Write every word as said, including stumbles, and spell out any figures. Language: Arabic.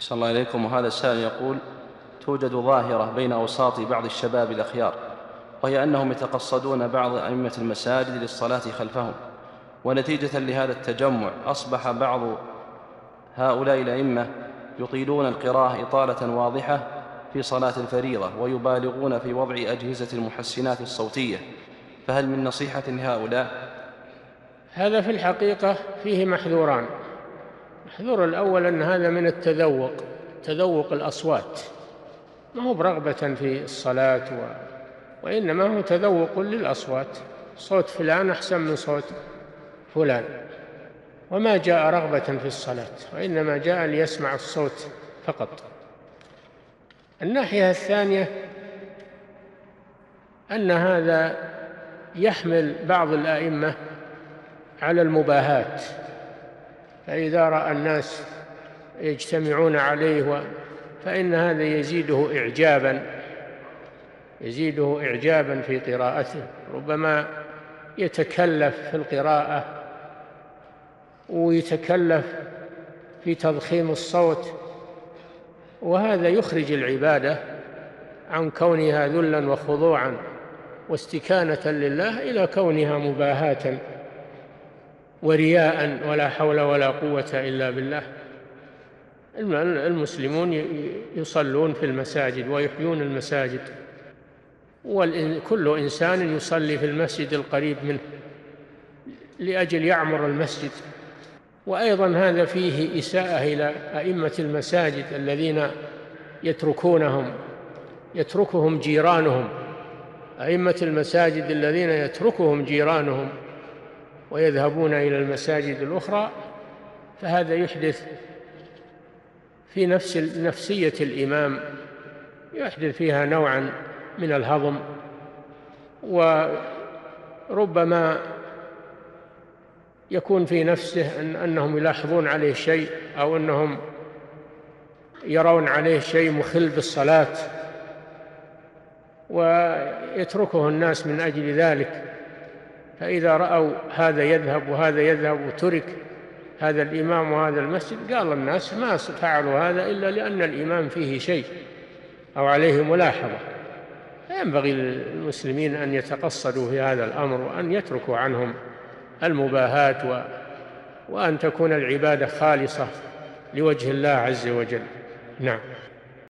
أحسن الله إليكم. وهذا السائل يقول: توجد ظاهرة بين أوساط بعض الشباب الأخيار، وهي أنهم يتقصدون بعض أئمة المساجد للصلاة خلفهم، ونتيجة لهذا التجمع أصبح بعض هؤلاء الأئمة يطيلون القراءة إطالة واضحة في صلاة الفريضة، ويبالغون في وضع أجهزة المحسنات الصوتية، فهل من نصيحة لهؤلاء؟ هذا في الحقيقة فيه محذوران. المحذور الأول أن هذا من التذوق، تذوق الأصوات، ما هو برغبة في الصلاة و... وإنما هو تذوق للأصوات، صوت فلان أحسن من صوت فلان، وما جاء رغبة في الصلاة، وإنما جاء ليسمع الصوت فقط. الناحية الثانية أن هذا يحمل بعض الآئمة على المباهات، فإذا رأى الناس يجتمعون عليه فإن هذا يزيده إعجابا يزيده إعجابا في قراءته، ربما يتكلف في القراءة ويتكلف في تضخيم الصوت، وهذا يخرج العبادة عن كونها ذلا وخضوعا واستكانة لله إلى كونها مباهاة ورياء، ولا حول ولا قوة إلا بالله. المسلمون يصلون في المساجد ويحيون المساجد، وكل إنسان يصلي في المسجد القريب منه لأجل يعمر المسجد. وأيضا هذا فيه إساءة إلى أئمة المساجد الذين يتركونهم يتركهم جيرانهم أئمة المساجد الذين يتركهم جيرانهم ويذهبون إلى المساجد الأخرى، فهذا يحدث في نفس نفسية الإمام، يحدث فيها نوعا من الهضم، وربما يكون في نفسه أن أنهم يلاحظون عليه شيء، أو أنهم يرون عليه شيء مخل بالصلاة، ويتركه الناس من أجل ذلك. فإذا رأوا هذا يذهب وهذا يذهب وترك هذا الإمام وهذا المسجد، قال الناس ما فعلوا هذا إلا لأن الإمام فيه شيء أو عليه ملاحظة. فينبغي للمسلمين أن يتقصدوا في هذا الأمر، وأن يتركوا عنهم المباهات، و... وأن تكون العبادة خالصة لوجه الله عز وجل. نعم.